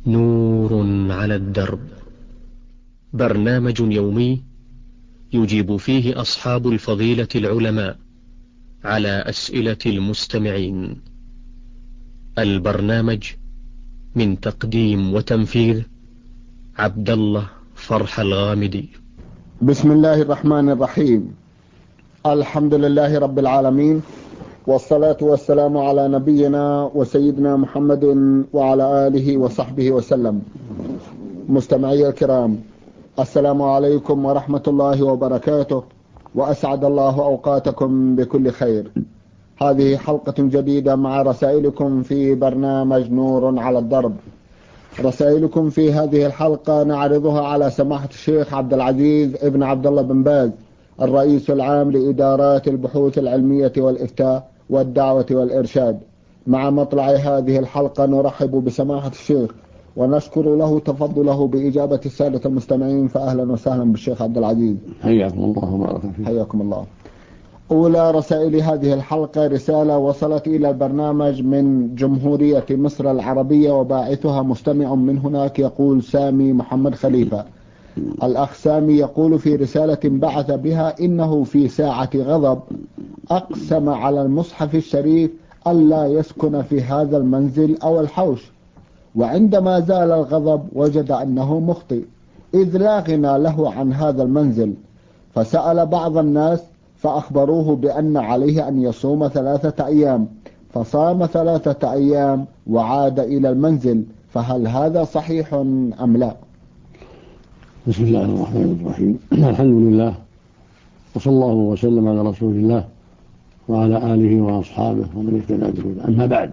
نور على الدرب، برنامج يومي يجيب فيه أصحاب الفضيلة العلماء على أسئلة المستمعين. البرنامج من تقديم وتنفيذ عبد الله فرح الغامدي. بسم الله الرحمن الرحيم. الحمد لله رب العالمين، والصلاة والسلام على نبينا وسيدنا محمد وعلى آله وصحبه وسلم. مستمعي الكرام، السلام عليكم ورحمة الله وبركاته، وأسعد الله أوقاتكم بكل خير. هذه حلقة جديدة مع رسائلكم في برنامج نور على الدرب. رسائلكم في هذه الحلقة نعرضها على سماحة الشيخ عبد العزيز ابن عبد الله بن باز، الرئيس العام لإدارات البحوث العلمية والإفتاء والدعوة والإرشاد. مع مطلع هذه الحلقة نرحب بسماحة الشيخ ونشكر له تفضله بإجابة السادة المستمعين، فأهلا وسهلا بالشيخ عبد العزيز. حياكم الله وبارك فيكم. حياكم الله. أولى رسائل هذه الحلقة رسالة وصلت إلى البرنامج من جمهورية مصر العربية، وباعثها مستمع من هناك يقول سامي محمد خليفة. الأخ سامي يقول في رسالة بعث بها إنه في ساعة غضب أقسم على المصحف الشريف ألا يسكن في هذا المنزل أو الحوش، وعندما زال الغضب وجد أنه مخطئ إذ لا غنى له عن هذا المنزل، فسأل بعض الناس فأخبروه بأن عليه أن يصوم 3 أيام، فصام 3 أيام وعاد إلى المنزل، فهل هذا صحيح أم لا؟ بسم الله الرحمن الرحيم. الحمد لله، وصلى الله وسلم على رسول الله وعلى آله وأصحابه ومن اهتدى بهداه. أما بعد،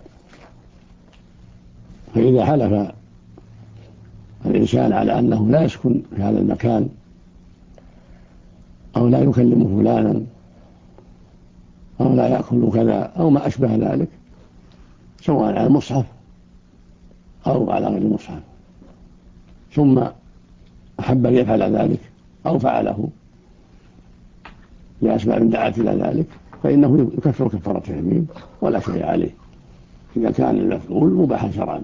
فإذا حلف الإنسان على أنه لا يسكن في هذا المكان أو لا يكلم فلانا أو لا يأكل كذا أو ما أشبه ذلك، سواء على المصحف أو على غير المصحف، ثم أحب أن يفعل ذلك أو فعله لأسباب دعت إلى ذلك، فإنه يكفر كفارة يمين ولا شيء عليه إذا كان المفعول مباحا شرعا،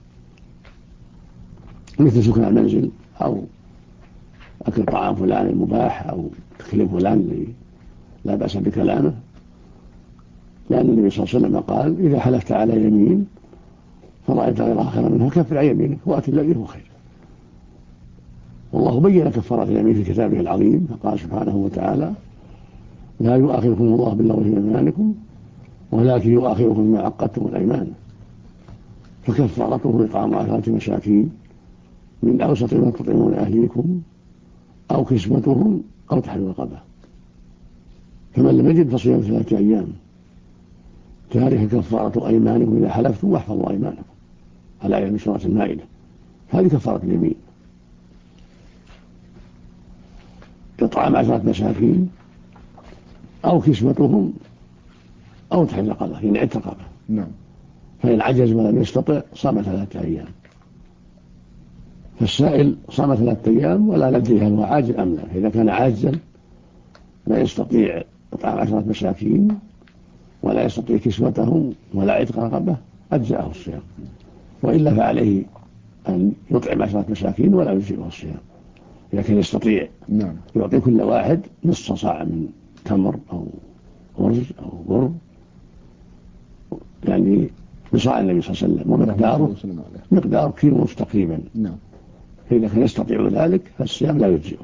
مثل سكن المنزل أو أكل طعام فلان المباح أو تكليم فلان لا بأس بكلامه، لأن النبي صلى الله عليه وسلم قال إذا حلفت على يمين فرأيت غيرها خيرا منها كفر عن يمينك وأت الذي هو خير. والله بين كفارة اليمين في كتابه العظيم، فقال سبحانه وتعالى لا يؤاخذكم الله باللغو في أيمانكم ولكن يؤاخذكم بما عقدتم الأيمان، فكفارته إطعام 10 مساكين من أوسط ما تطعمون أهليكم أو كسوتهم أو تحرير رقبة، فمن لم يجد فصيام 3 أيام، تارك كفارة أيمانكم إذا حلفتم واحفظوا أيمانكم، على آية من سورة المائدة. هذه كفارة اليمين، إطعام 10 مساكين أو كسوتهم أو تحرير رقبة، يعني عتق رقبة. نعم. فإن عجز ولم يستطع صام 3 أيام. فالسائل صام 3 أيام ولا ندري هل هو عاجز أم لا. إذا كان عاجزا لا يستطيع إطعام 10 مساكين ولا يستطيع كسوتهم ولا عتق رقبة أجزأه الصيام، وإلا فعليه أن يطعم 10 مساكين ولا يجزئه الصيام. إذا كان يستطيع نعم يعطي كل واحد نصف صاع من تمر أو أرز أو بر، يعني بصاع النبي صلى الله عليه وسلم، ومقداره مقدار كيلو ونصف تقريبا. نعم. فإذا كان يستطيع ذلك فالصيام لا يجزئه.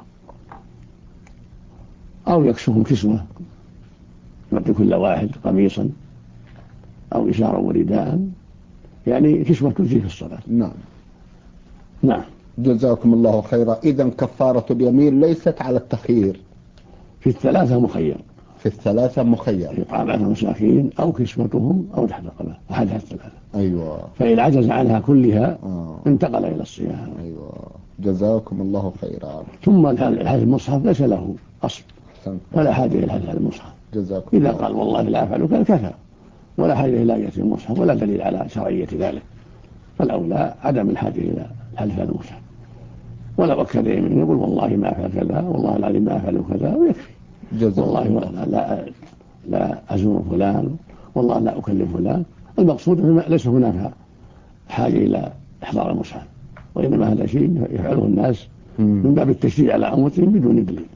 أو يكسوهم كسوة، يعطي كل واحد قميصا أو إزارا ورداء، يعني كسوة تجزي في الصلاة. نعم. نعم. جزاكم الله خيرا. إذن كفارة اليمين ليست على التخيير، في الثلاثة مخير. في الثلاثة مخير، إطعام 10 مساكين أو كسوتهم أو تحرير رقبة، أحدها الثلاثة. أيوة. فإن عجز عنها كلها انتقل إلى الصيام. أيوة. جزاكم الله خيرا. ثم الحديث المصحف ليس له أصل، فلا حاجة إلى الحديث المصحف. جزاكم إذا الله. قال والله لا أفعل كذا كفى، ولا حاجة إلى آية المصحف ولا دليل على شرعية ذلك، فالأولى عدم الحاجة إلى الحديث المصحف. ولو أكد يمين يقول والله ما أفعل كذا، والله العظيم ما أفعل كذا، ويكفي. والله لا أزور فلان، والله لا أكلم فلان. المقصود ليس هناك حاجة إلى إحضار المصحف. وإنما هذا شيء يفعله الناس من باب التشريع على أنفسهم بدون دليل.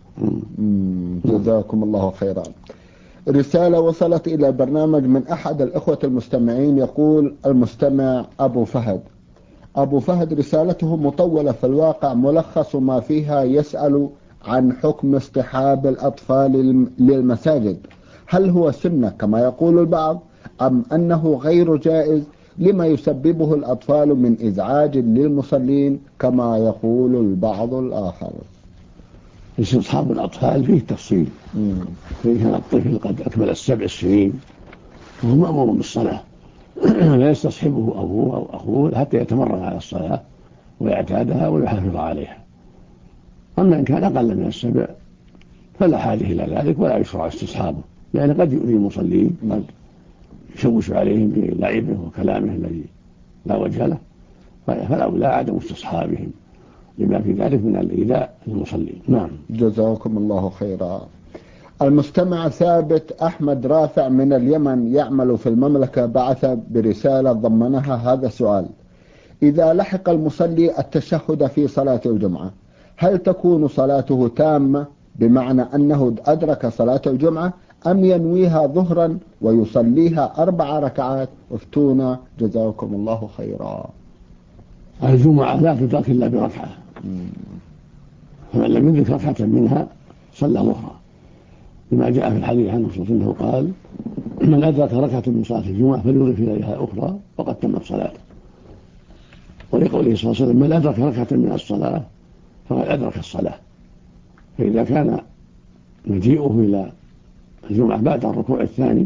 جزاكم الله خيرا. رسالة وصلت إلى البرنامج من أحد الإخوة المستمعين، يقول المستمع أبو فهد. أبو فهد رسالته مطولة في الواقع، ملخص ما فيها يسأل عن حكم اصطحاب الأطفال للمساجد، هل هو سنة كما يقول البعض أم أنه غير جائز لما يسببه الأطفال من إزعاج للمصلين كما يقول البعض الآخر؟ استصحاب الأطفال فيه تفصيل. فإن كان الطفل قد أكمل 7 سنين فهو مأمور بالصلاة لا يستصحبه أبوه أو أخوه حتى يتمرن على الصلاة ويعتادها ويحافظ عليها. أما إن كان أقل من 7 فلا حاجة إلى ذلك ولا يشرع استصحابه، لأن قد يؤذي المصلين، قد يشوش عليهم بلعبه وكلامه الذي لا وجه له، فالأولى عدم استصحابهم لما في ذلك من الإيذاء للمصلين. نعم. جزاكم الله خيرا. المستمع ثابت أحمد رافع من اليمن يعمل في المملكة بعث برسالة ضمنها هذا السؤال: إذا لحق المصلي التشهد في صلاة الجمعة هل تكون صلاته تامة بمعنى أنه أدرك صلاة الجمعة أم ينويها ظهرا ويصليها 4 ركعات؟ افتونا جزاكم الله خيرا. الجمعة لا تدرك إلا بركعة، فمن لم يدرك ركعة منها صلى ظهرا، بما جاء في الحديث عنه صلى الله عليه وسلم قال: من أدرك ركعة من صلاة الجمعة فليضف إليها أخرى وقد تمت صلاته. ولقوله صلى الله عليه وسلم: من أدرك ركعة من الصلاة فقد أدرك الصلاة. فإذا كان مجيئه إلى الجمعة بعد الركوع الثاني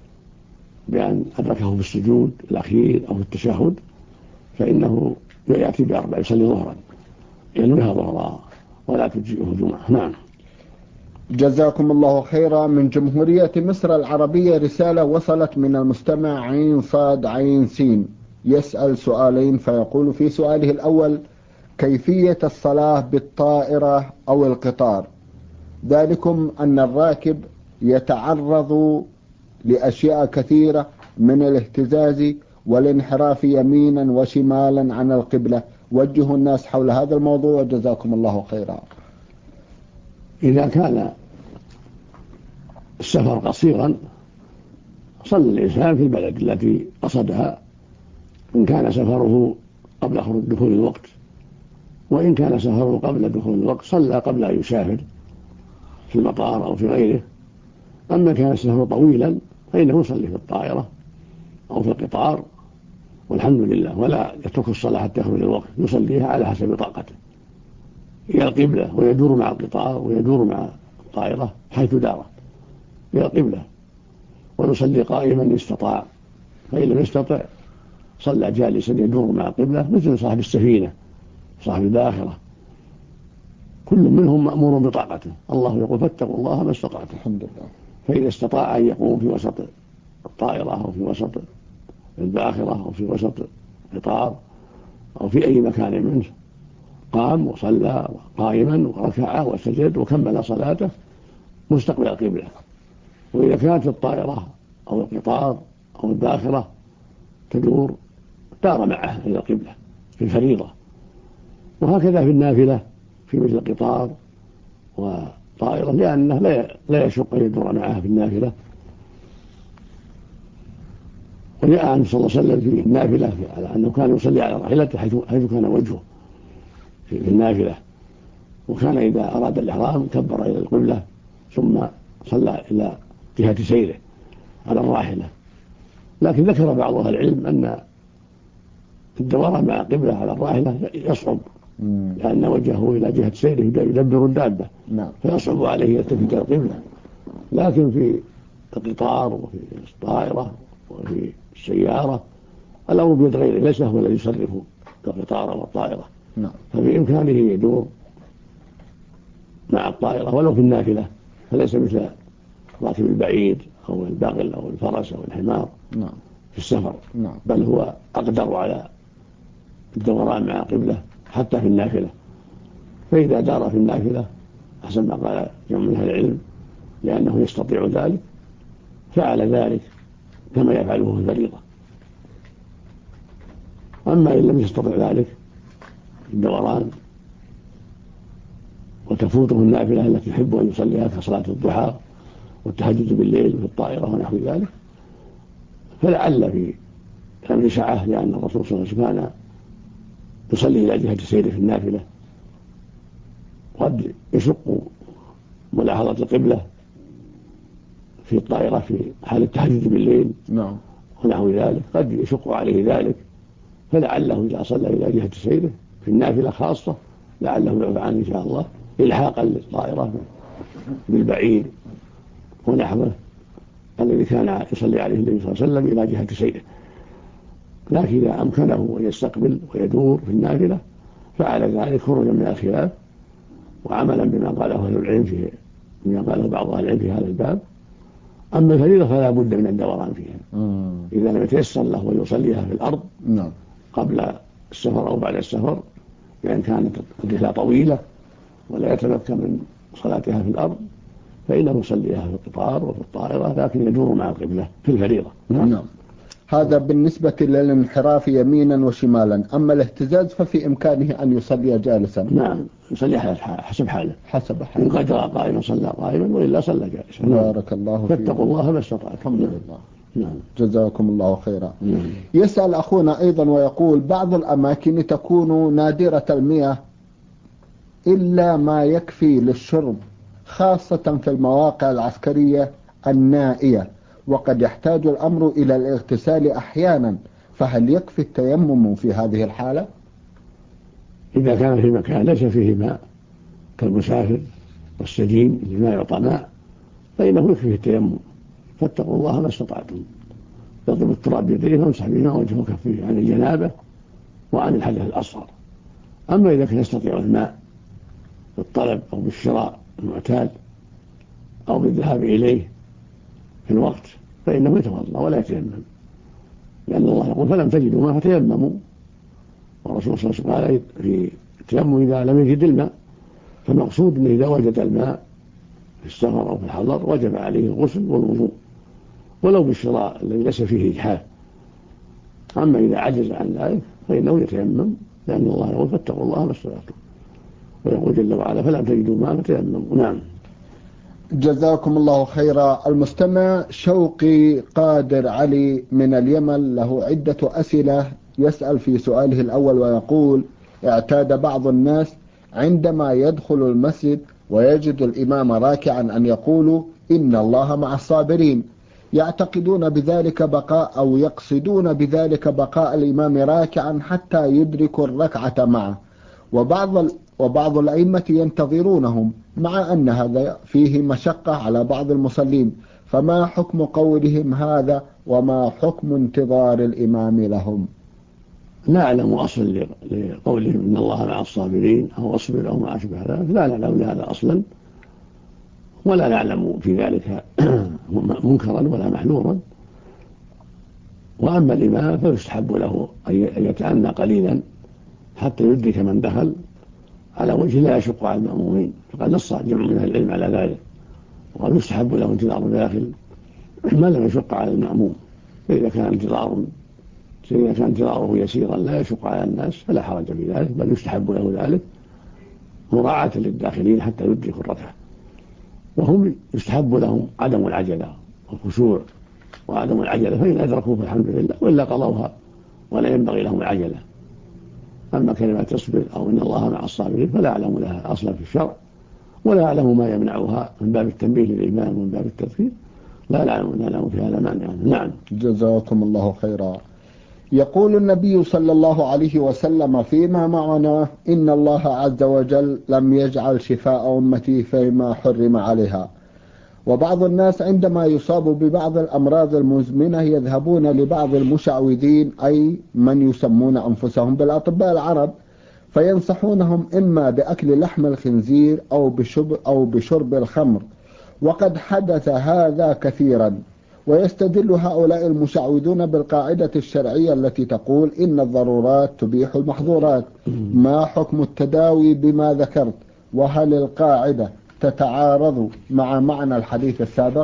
بأن أدركه في السجود الأخير أو في التشهد فإنه يأتي ب4 يصلي ظهرا، ينويها ظهرا ولا تجيئه جمعة. نعم. جزاكم الله خيرا. من جمهورية مصر العربية رسالة وصلت من المستمع عين صاد عين سين، يسأل سؤالين، فيقول في سؤاله الأول: كيفية الصلاة بالطائرة أو القطار؟ ذلكم أن الراكب يتعرض لأشياء كثيرة من الاهتزاز والانحراف يمينا وشمالا عن القبلة، وجهوا الناس حول هذا الموضوع جزاكم الله خيرا. إذا كان السفر قصيرا صلى الإنسان في البلد التي قصدها إن كان سفره قبل خروج دخول الوقت، وإن كان سفره قبل دخول الوقت صلى قبل أن يسافر في المطار أو في غيره. أما كان السفر طويلا فإنه يصلي في الطائرة أو في القطار والحمد لله، ولا يترك الصلاة حتى يخرج الوقت، يصليها على حسب طاقته إلى القبلة، ويدور مع القطار ويدور مع الطائرة حيث دارت إلى القبلة، ويصلي قائما إن استطاع، فإن لم يستطع صلى جالسا يدور مع القبلة مثل صاحب السفينة صاحب الباخرة، كل منهم مأمور بطاقته. الله يقول: فاتقوا الله ما استطعتم. الحمد لله. فإذا استطاع أن يقوم في وسط الطائرة أو في وسط الباخرة أو في وسط القطار أو في أي مكان منه قام وصلى قائما وركع وسجد وكمل صلاته مستقبل القبلة. وإذا كانت الطائرة أو القطار أو الباخرة تدور دار معه إلى القبلة في الفريضة. وهكذا في النافلة في مثل القطار وطائرة، لأنه لا يشق أن يدور معها في النافلة. وجاء عنه صلى الله عليه وسلم في النافلة على أنه كان يصلي على راحلته حيث كان وجهه في النافلة، وكان إذا أراد الإحرام كبر إلى القبلة ثم صلى إلى جهة سيره على الراحلة. لكن ذكر بعض أهل العلم أن الدوران مع القبلة على الراحلة يصعب، لأن وجهه إلى جهة سيره يدبر الدابة، فيصعب عليه يلتفت القبلة. لكن في القطار وفي الطائرة وفي السيارة الأمر بيد غيره، ليس هو الذي يصرف القطار والطائرة، فبإمكانه يدور مع الطائرة ولو في النافلة، فليس مثل راكب البعيد أو البغل أو الفرس أو الحمار في السفر، بل هو أقدر على الدوران مع القبلة حتى في النافلة. فإذا دار في النافلة أحسن ما قال جمع من أهل العلم لأنه يستطيع ذلك فعل ذلك كما يفعله في الفريضة. أما إن لم يستطع ذلك الدوران وتفوته النافلة التي يحب أن يصليها كصلاة الضحى والتهجد بالليل في الطائرة ونحو ذلك، فلعل في الأمر سعة، لأن الرسول صلى الله عليه وسلم كان يصلي إلى جهة سيره في النافلة، قد يشق ملاحظة القبلة في الطائرة في حال التهجد بالليل ونحو ذلك، قد يشق عليه ذلك، فلعله إذا صلى إلى جهة سيره في النافلة خاصة لعله يعفى عنه إن شاء الله إلحاقا للطائرة بالبعير ونحوه الذي كان يصلي عليه النبي صلى الله عليه وسلم إلى جهة سيره. لكن إذا أمكنه أن يستقبل ويدور في النافلة فعل ذلك خروجا من الخلاف وعملا بما قاله أهل العلم بما قاله بعض أهل العلم في هذا الباب. أما الفريضة فلا بد من الدوران فيها إذا لم يتيسر له أن يصليها في الأرض قبل السفر أو بعد السفر، لأن كانت الرحلة طويلة ولا يتمكن من صلاتها في الأرض، فإنه يصليها في القطار وفي الطائرة، لكن يدور مع القبلة في الفريضة. نعم. هذا بالنسبة للانحراف يمينا وشمالا. أما الاهتزاز ففي إمكانه أن يصلي جالسا. نعم، يصلي حسب حاله. إن قدر قائما صلى قائما وإلا صلى جالسا. بارك الله فيك. فاتقوا الله ما استطعتم. الحمد لله. نعم. جزاكم الله خيرا. يسأل أخونا أيضا ويقول: بعض الأماكن تكون نادرة المياه إلا ما يكفي للشرب، خاصة في المواقع العسكرية النائية، وقد يحتاج الأمر إلى الاغتسال أحيانا، فهل يكفي التيمم في هذه الحالة؟ إذا كان في مكان ليس فيه ماء كالمسافر والسجين اللي ما يعطى ماء فإنه يكفي التيمم. فاتقوا الله ما استطعتم. يضرب التراب بيديه ويمسح بهما وجهه وكفيه عن الجنابة وعن الحدث الأصغر. أما إذا كان يستطيع الماء بالطلب أو بالشراء المعتاد أو بالذهاب إليه في الوقت فإنه يتوضأ ولا يتيمم، لأن الله يقول: فلم تجدوا ماء فتيمموا. والرسول صلى الله عليه وسلم قال في التيمم إذا لم يجد الماء، فالمقصود أنه إذا وجد الماء في السفر أو في الحضر وجب عليه الغسل والوضوء ولو بالشراء الذي ليس فيه إجحاف. أما إذا عجز عن ذلك فإنه يتيمم، لأن الله يقول: فاتقوا الله ما استطعتم، ويقول جل وعلا: فلم تجدوا ماء فتيمموا. نعم. جزاكم الله خيرا. المستمع شوقي قادر علي من اليمن له عدة أسئلة. يسأل في سؤاله الأول ويقول: اعتاد بعض الناس عندما يدخل المسجد ويجد الإمام راكعا أن يقولوا: إن الله مع الصابرين، يعتقدون بذلك بقاء أو يقصدون بذلك بقاء الإمام راكعا حتى يدركوا الركعة معه، وبعض الأئمة ينتظرونهم، مع أن هذا فيه مشقة على بعض المصلين، فما حكم قولهم هذا وما حكم انتظار الإمام لهم؟ لا أعلم أصل لقولهم إن الله مع الصابرين أو أصبر أو ما أشبه ذلك، لا نعلم لهذا أصلا ولا نعلم في ذلك منكرا ولا محذورا. وأما الإمام فيستحب له أن يتأنى قليلا حتى يدرك من دخل على وجه لا يشق على المأمومين، فقد نص جمع من العلم على ذلك، وقد يستحب له انتظار داخل ما لم يشق على المأموم. فإذا كان انتظاره يسيرا لا يشق على الناس فلا حرج في ذلك، بل يستحب له ذلك مراعاة للداخلين حتى يدركوا الركعة. وهم يستحب لهم عدم العجلة والخشوع وعدم العجلة، فإن أدركوا فالحمد لله، وإلا قضوها ولا ينبغي لهم العجلة. أما كلمة تصبر أو إن الله مع الصابرين فلا أعلم لها أصلا في الشرع، ولا أعلم ما يمنعها من باب التنبيه للإمام ومن باب التذكير، لا نعلم في هذا مانع. نعم. جزاكم الله خيرا. يقول النبي صلى الله عليه وسلم فيما معنا: إن الله عز وجل لم يجعل شفاء أمتي فيما حرم عليها. وبعض الناس عندما يصاب ببعض الأمراض المزمنة يذهبون لبعض المشعوذين، أي من يسمون أنفسهم بالأطباء العرب، فينصحونهم إما بأكل لحم الخنزير أو بشرب الخمر، وقد حدث هذا كثيرا. ويستدل هؤلاء المشعوذون بالقاعدة الشرعية التي تقول: إن الضرورات تبيح المحظورات. ما حكم التداوي بما ذكرت؟ وهل القاعدة تتعارض مع معنى الحديث السابق؟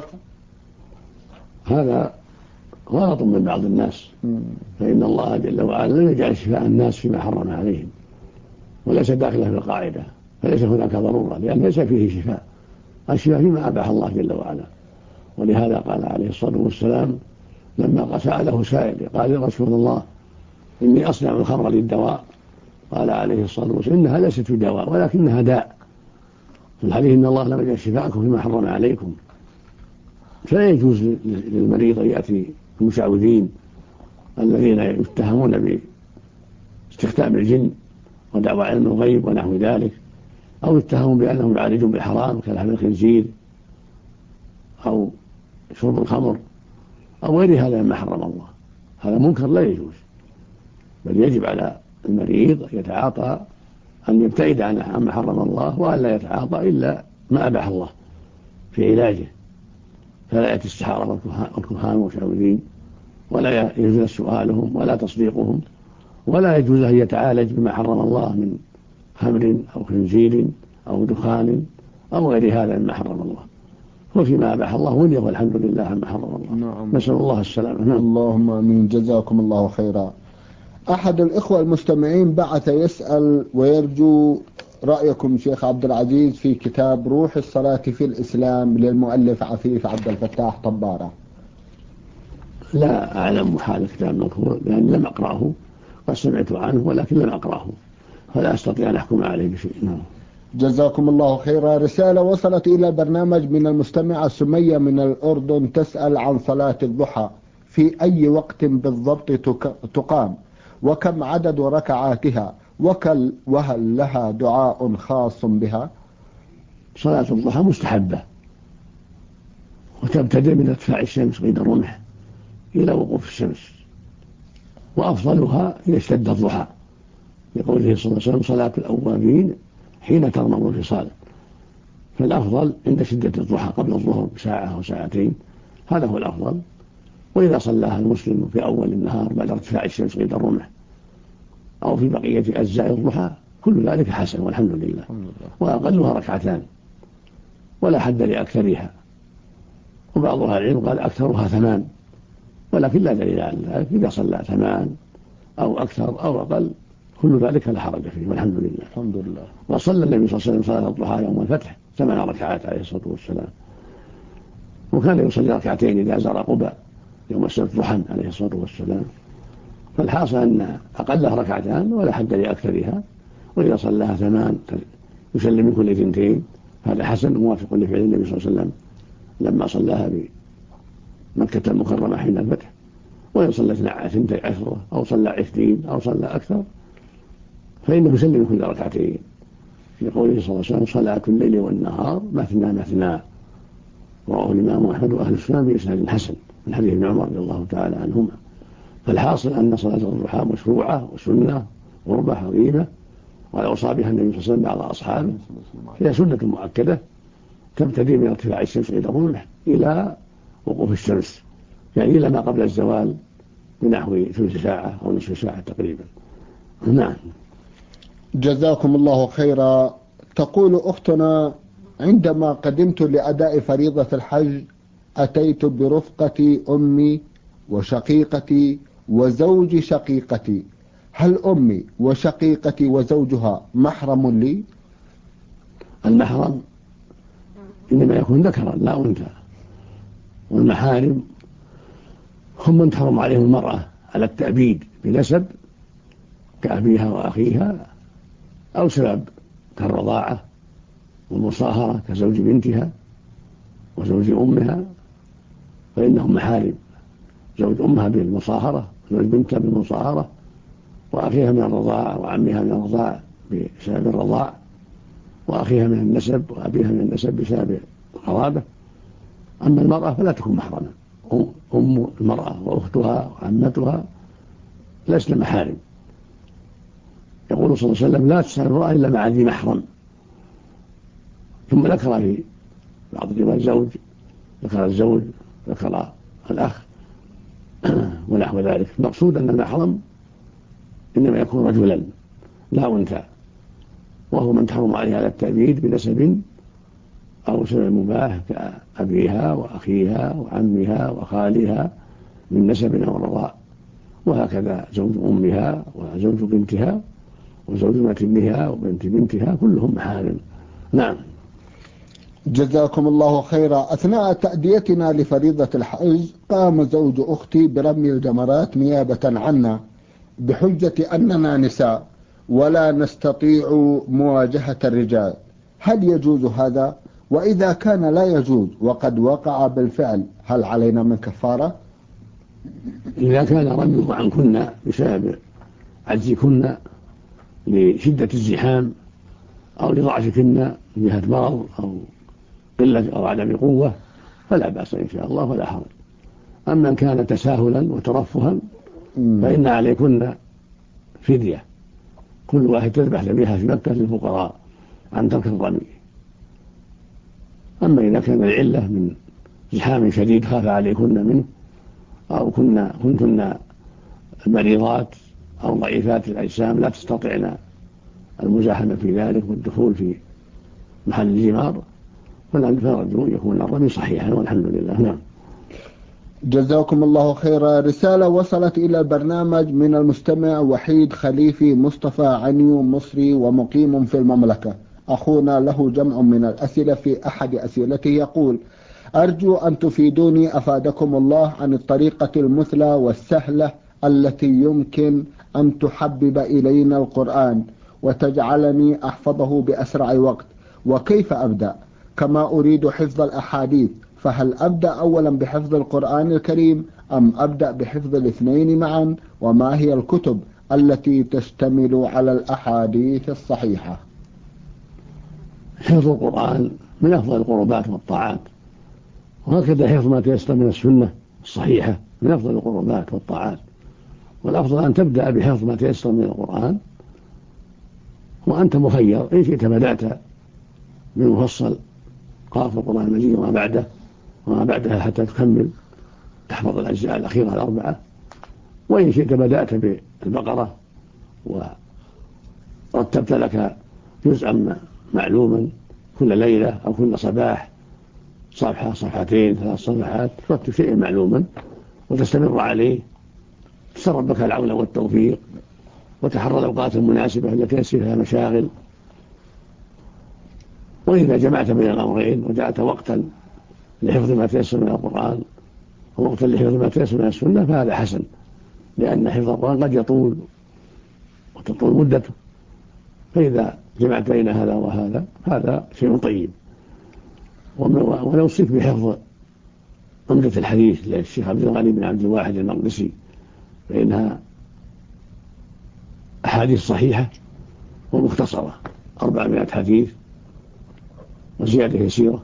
هذا غلط من بعض الناس، فإن الله جل وعلا لم يجعل شفاء الناس فيما حرم عليهم، وليس داخلا في القاعدة، فليس هناك ضرورة، لأن ليس فيه شفاء، الشفاء فيما أباح الله جل وعلا. ولهذا قال عليه الصلاة والسلام لما سأله سائل قال يا رسول الله إني أصنع الخمر للدواء، قال عليه الصلاة والسلام إنها ليست دواء ولكنها داء. في الحديث إن الله لم يجعل شفاءكم فيما حرم عليكم. فلا يجوز للمريض أن يأتي المشعوذين الذين يتهمون باستخدام الجن ودعوى علم الغيب ونحو ذلك، أو يتهمون بأنهم يعالجون بالحرام كلحم الخنزير أو شرب الخمر أو غير هذا مما حرم الله. هذا منكر لا يجوز، بل يجب على المريض أن يتعاطى أن يبتعد عما حرم الله، وأن لا يتعاطى إلا ما أباح الله في علاجه. فلا يأتي السحارة والكهان والمشعوذين، ولا يجوز سؤالهم ولا تصديقهم، ولا يجوز أن يتعالج بما حرم الله من خمر أو خنزير أو دخان أو غير هذا مما حرم الله. وفيما أباح الله ولي والحمد لله عما حرم الله. نعم. نسأل الله السلامة. نعم. اللهم آمين. جزاكم الله خيرا. أحد الإخوة المستمعين بعث يسأل ويرجو رأيكم شيخ عبد العزيز في كتاب روح الصلاة في الإسلام للمؤلف عفيف عبد الفتاح طبارة. لا أعلم حال الكتاب مذكور لأن لم أقرأه، قد سمعت عنه ولكن لم أقرأه، فلا أستطيع أن أحكم عليه بشيء. نعم. جزاكم الله خيرا. رسالة وصلت إلى البرنامج من المستمعة سمية من الأردن تسأل عن صلاة الضحى، في أي وقت بالضبط تقام، وكم عدد ركعاتها، وهل لها دعاء خاص بها؟ صلاة الضحى مستحبة، وتبتدئ من ارتفاع الشمس قيد الرمح إلى وقوف الشمس، وأفضلها إذا اشتد الضحى، لقوله صلى الله عليه وسلم صلاة الأوابين حين ترمض الفصال. فالأفضل عند شدة الضحى قبل الظهر بساعة أو ساعتين، هذا هو الأفضل. وإذا صلاها المسلم في أول النهار بعد ارتفاع الشمس قيد الرمح أو في بقية أجزاء الضحى كل ذلك حسن والحمد لله. وأقلها ركعتان ولا حد لأكثرها، وبعض أهل العلم قال أكثرها 8، ولكن لا دليل على ذلك. إذا صلى 8 أو أكثر أو أقل كل ذلك لا حرج فيه والحمد لله. الحمد لله. وصلى النبي صلى الله عليه وسلم صلاة الضحى يوم الفتح 8 ركعات عليه الصلاة والسلام، وكان يصلي ركعتين إذا زار قبى يوم السبت ضحى عليه الصلاة والسلام. فالحاصل أن أقلها ركعتان ولا حد لأكثرها، وإذا صلاها 8 يسلم من كل 2، هذا حسن موافق لفعل النبي صلى الله عليه وسلم لما صلاها بمكة المكرمة حين الفتح. وإن صلى 12 أو صلى 20 أو صلى أكثر فإنه يسلم كل ركعتين، لقوله صلى الله عليه وسلم صلاة الليل والنهار مثنى مثنى، رواه الإمام أحمد وأهل السنن بإسناد حسن من حديث ابن عمر رضي الله تعالى عنهما. فالحاصل أن صلاة الضحى مشروعة وسنة قربة عظيمة، وعلى أصابها النبي صلى الله عليه وسلم بعض أصحابه، هي سنة مؤكدة تبتدي من ارتفاع الشمس إلى الرمح إلى وقوف الشمس، يعني إلى ما قبل الزوال بنحو ثلث ساعة أو نصف ساعة تقريبا. نعم. جزاكم الله خيرا. تقول أختنا عندما قدمت لأداء فريضة الحج أتيت برفقة أمي وشقيقتي وزوج شقيقتي، هل أمي وشقيقتي وزوجها محرم لي؟ المحرم إنما يكون ذكرا لا أنثى، والمحارم هم من تحرم عليهم المرأة على التأبيد بنسب كأبيها وأخيها، أو سبب كالرضاعة والمصاهرة كزوج بنتها وزوج أمها، فإنهم محارم. زوج أمها بالمصاهرة، زوج بنتها بالمصاهرة، وأخيها من الرضاعة وعمها من الرضاعة بسبب الرضاع، وأخيها من النسب وأبيها من النسب بسبب القرابة. أما المرأة فلا تكون محرمة، أم المرأة وأختها وعمتها لسن محارم. يقول صلى الله عليه وسلم لا تسأل المرأة إلا مع ذي محرم. ثم ذكر في بعض روايات الزوج، ذكر الزوج، ذكر الأخ ونحو ذلك. المقصود أن المحرم إنما يكون رجلا لا أنثى، وهو من تحرم عليه على التأبيد بنسب أو سبب مباح كأبيها وأخيها وعمها وخالها من نسب أو رضاء، وهكذا زوج أمها وزوج بنتها وزوج ابنة ابنها وبنت بنتها كلهم محارم. نعم. جزاكم الله خيرا. أثناء تأديتنا لفريضة الحج قام زوج أختي برمي الجمرات نيابة عنا بحجة أننا نساء ولا نستطيع مواجهة الرجال، هل يجوز هذا؟ وإذا كان لا يجوز وقد وقع بالفعل هل علينا من كفارة؟ إذا كان رميه عنكن بسبب عجزكن لشدة الزحام أو لضعفكن من جهة مرض أو قلة أو عدم قوة فلا بأس إن شاء الله ولا حرج. أما إن كان تساهلا وترفها فإن عليكن فدية، كل واحد تذبح ذبيحة في مكة للفقراء عن ترك الرمي. أما إذا كان العلة من زحام شديد خاف عليكن منه أو كنتن مريضات أو ضعيفات الأجسام لا تستطعن المزاحمة في ذلك والدخول في محل الجمار فنرجو يكون الرمي صحيحا والحمد لله. نعم. جزاكم الله خيرا. رسالة وصلت إلى البرنامج من المستمع وحيد خليفي مصطفى عنيو مصري ومقيم في المملكة. أخونا له جمع من الأسئلة، في أحد أسئلته يقول: أرجو أن تفيدوني أفادكم الله عن الطريقة المثلى والسهلة التي يمكن أن تحبب إلينا القرآن وتجعلني أحفظه بأسرع وقت، وكيف أبدأ؟ كما أريد حفظ الأحاديث، فهل أبدأ أولا بحفظ القرآن الكريم أم أبدأ بحفظ الاثنين معا؟ وما هي الكتب التي تشتمل على الأحاديث الصحيحة؟ حفظ القرآن من أفضل القربات والطاعات، وهكذا حفظ ما تيسر من السنة الصحيحة من أفضل القربات والطاعات، والأفضل أن تبدأ بحفظ ما تيسر من القرآن، وأنت مخير إن شئت بدأت بمفصل قراءة القرآن المجيد وما بعدها حتى تكمل تحفظ الأجزاء الأخيرة الأربعة، وإن شئت بدأت بالبقرة ورتبت لك جزءا معلوما كل ليلة أو كل صباح صفحة صفحتين 3 صفحات، ترتب شيئا معلوما وتستمر عليه، تسأل ربك العون والتوفيق وتحرى الأوقات المناسبة التي يصير فيها مشاغل. وإذا جمعت بين الأمرين وجعلت وقتا لحفظ ما تيسر من القرآن ووقتا لحفظ ما تيسر من السنة فهذا حسن، لأن حفظ القرآن قد يطول وتطول مدته، فإذا جمعت بين هذا وهذا هذا شيء طيب. ونوصيك بحفظ عمدة الحديث للشيخ عبد الغني بن عبد الواحد المقدسي، فإنها أحاديث صحيحة ومختصرة 400 حديث وزيادة يسيرة،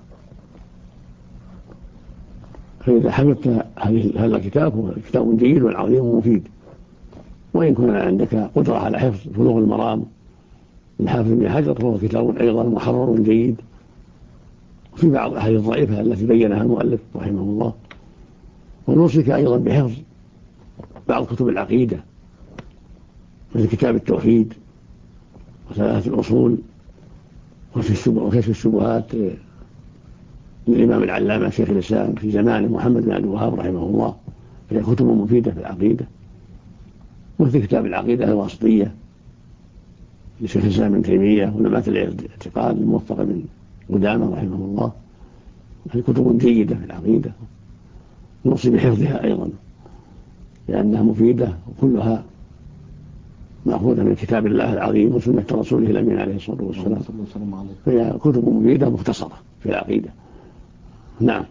فإذا حفظت هذا الكتاب هو كتاب جيد وعظيم ومفيد. وإن كان عندك قدرة على حفظ بلوغ المرام الحافظ بن حجر فهو كتاب أيضا محرر جيد، وفي بعض الأحاديث الضعيفة التي بينها المؤلف رحمه الله. ونوصيك أيضا بحفظ بعض كتب العقيدة مثل كتاب التوحيد وثلاثة الأصول وكشف الشبهات للإمام العلامة شيخ الإسلام في زمان محمد بن عبد الوهاب رحمه الله، فهي كتب مفيدة في العقيدة. وفي كتاب العقيدة الواسطية لشيخ الإسلام ابن تيمية ولمعة الاعتقاد الموفق من قدامة رحمه الله، هي كتب جيدة في العقيدة نوصي بحفظها أيضا لأنها مفيدة وكلها مأخوذة من كتاب الله العظيم وسنة رسوله الأمين عليه الصلاة والسلام، فهي كتب مفيدة مختصرة في العقيدة. نعم.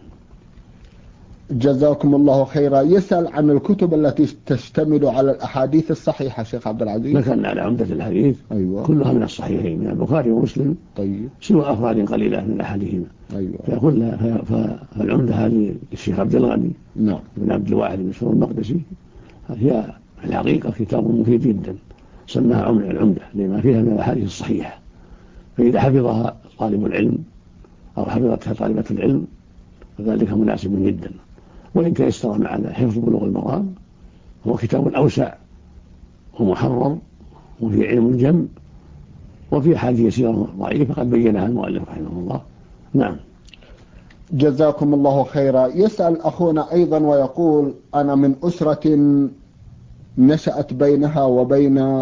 جزاكم الله خيرا. يسأل عن الكتب التي تشتمل على الأحاديث الصحيحة شيخ عبد العزيز. ذكرنا على عمدة الحديث. أيوة. كلها من الصحيحين من البخاري ومسلم. طيب. سوى أفراد قليلة من أحدهما. أيوة. فالعمدة هذه الشيخ عبد الغني نعم بن عبد الواحد بن سور المقدسي هي في الحقيقة كتاب مفيد جدا، سماها العمدة لما فيها من الأحاديث الصحيحة، فإذا حفظها طالب العلم أو حفظتها طالبة العلم فذلك مناسب جدا. وإن تيسر معنا حفظ بلوغ المرام هو كتاب أوسع ومحرر وفي علم جم وفي حديث يسيرة ضعيفة قد بينها المؤلف رحمه الله. نعم. جزاكم الله خيرا. يسأل أخونا أيضا ويقول: أنا من أسرة نشأت بينها وبين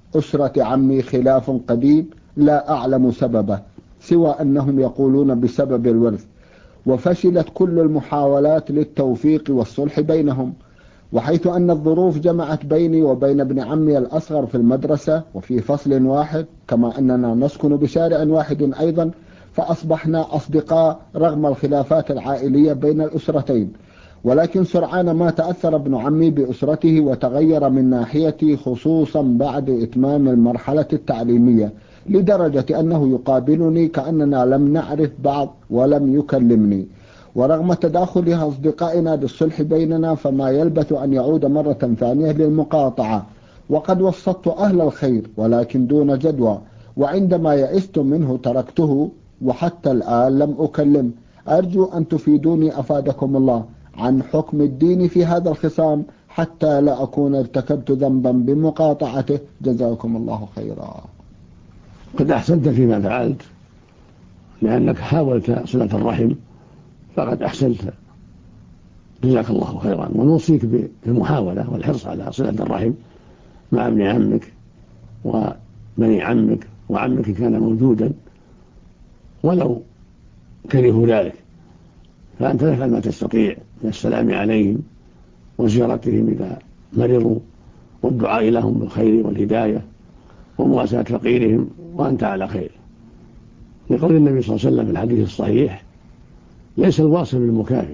أسرة عمي خلاف قديم لا أعلم سببه سوى أنهم يقولون بسبب الورث، وفشلت كل المحاولات للتوفيق والصلح بينهم، وحيث أن الظروف جمعت بيني وبين ابن عمي الأصغر في المدرسة وفي فصل واحد، كما أننا نسكن بشارع واحد أيضا، فأصبحنا أصدقاء رغم الخلافات العائلية بين الأسرتين. ولكن سرعان ما تأثر ابن عمي بأسرته وتغير من ناحيتي، خصوصا بعد إتمام المرحلة التعليمية، لدرجة أنه يقابلني كأننا لم نعرف بعض ولم يكلمني. ورغم تداخل أصدقائنا للصلح بيننا فما يلبث أن يعود مرة ثانية للمقاطعة، وقد وسطت أهل الخير ولكن دون جدوى، وعندما يئست منه تركته وحتى الآن لم أكلم. أرجو أن تفيدوني أفادكم الله عن حكم الدين في هذا الخصام حتى لا أكون ارتكبت ذنبا بمقاطعته، جزاكم الله خيرا. قد أحسنت فيما فعلت، لأنك حاولت صلة الرحم فقد أحسنت، جزاك الله خيرا. ونوصيك بالمحاولة والحرص على صلة الرحم مع ابن عمك وبني عمك وعمك كان موجودا ولو كرهوا ذلك، فأنت تفعل ما تستطيع من السلام عليهم وزيارتهم إذا مرضوا والدعاء لهم بالخير والهداية ومواساة فقيرهم، وأنت على خير. لقول النبي صلى الله عليه وسلم في الحديث الصحيح: ليس الواصل بالمكافي،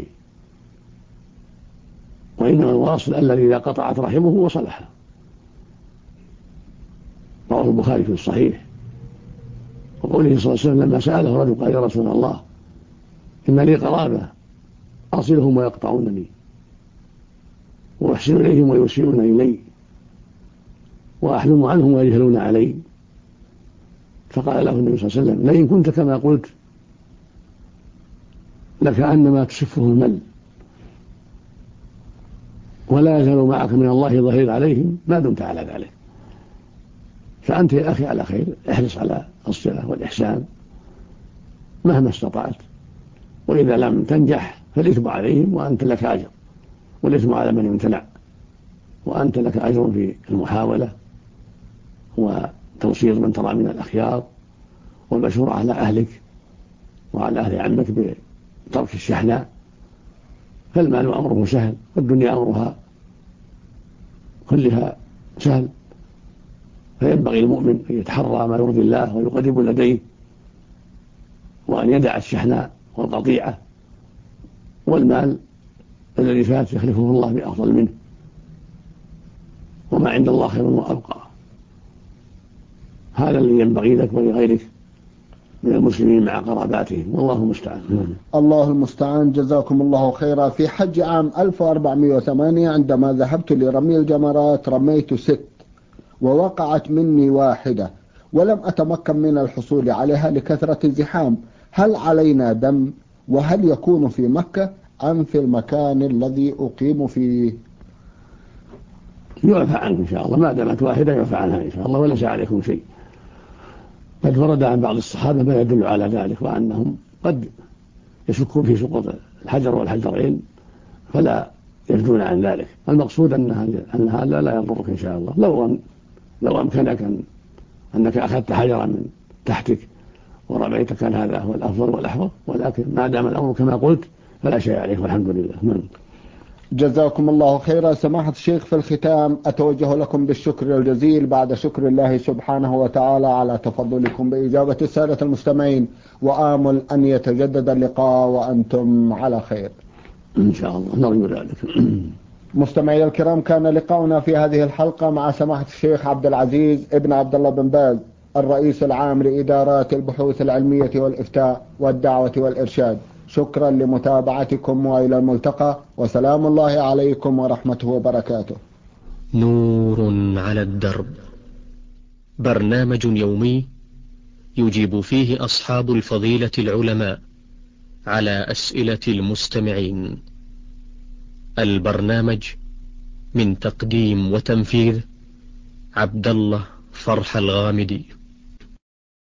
وإنما الواصل الذي إذا قطعت رحمه وصلها. رواه البخاري في الصحيح. وقوله صلى الله عليه وسلم لما سأله رجل قال: يا رسول الله، إن لي قرابة أصلهم ويقطعونني، وأحسن إليهم ويسيئون إلي، وأحلم عنهم ويجهلون علي. فقال له النبي صلى الله عليه وسلم: لئن كنت كما قلت لكأنما تسفه المل، ولا يزال معك من الله ظهير عليهم ما دمت على ذلك. فأنت يا أخي على خير، احرص على الصلة والإحسان مهما استطعت، وإذا لم تنجح فالإثم عليهم وأنت لك أجر، والإثم على من امتنع، وأنت لك أجر في المحاولة وتوصيل من ترى من الأخيار، والمشورة على أهلك وعلى أهل عمك بترك الشحناء. فالمال أمره سهل، والدنيا أمرها كلها سهل، فينبغي المؤمن أن يتحرى ما يرضي الله ويقرب لديه، وأن يدع الشحناء والقطيعة، والمال الذي فات يخلفه الله بأفضل منه، وما عند الله خير وأبقى. هذا الذي ينبغي لك ولغيرك من المسلمين مع قراباتهم، والله المستعان. الله المستعان، جزاكم الله خيرا. في حج عام 1408 عندما ذهبت لرمي الجمرات رميت 6 ووقعت مني 1 ولم أتمكن من الحصول عليها لكثرة الزحام. هل علينا دم؟ وهل يكون في مكة أم في المكان الذي أقيم فيه؟ يعفى عنك إن شاء الله، ما دامت 1 يعفى عنها إن شاء الله، وليس عليكم شيء. قد ورد عن بعض الصحابة ما يدل على ذلك، وأنهم قد يشكون في سقوط الحجر والحجرين فلا يجدون عن ذلك. المقصود أن هذا لا يضرك إن شاء الله. لو أمكنك أنك أخذت حجرا من تحتك ورميت كان هذا هو الأفضل والأحوط، ولكن ما دام الأمر كما قلت فلا شيء عليك والحمد لله. جزاكم الله خيرا. سماحة الشيخ، في الختام أتوجه لكم بالشكر الجزيل بعد شكر الله سبحانه وتعالى على تفضلكم بإجابة السادة المستمعين، وآمل أن يتجدد اللقاء وأنتم على خير إن شاء الله، نرجو ذلك. مستمعي الكرام، كان لقاؤنا في هذه الحلقة مع سماحة الشيخ عبد العزيز ابن عبد الله بن باز، الرئيس العام لإدارات البحوث العلمية والإفتاء والدعوة والإرشاد. شكرا لمتابعتكم، وإلى الملتقى، وسلام الله عليكم ورحمته وبركاته. نور على الدرب، برنامج يومي يجيب فيه أصحاب الفضيلة العلماء على أسئلة المستمعين. البرنامج من تقديم وتنفيذ عبد الله فرح الغامدي.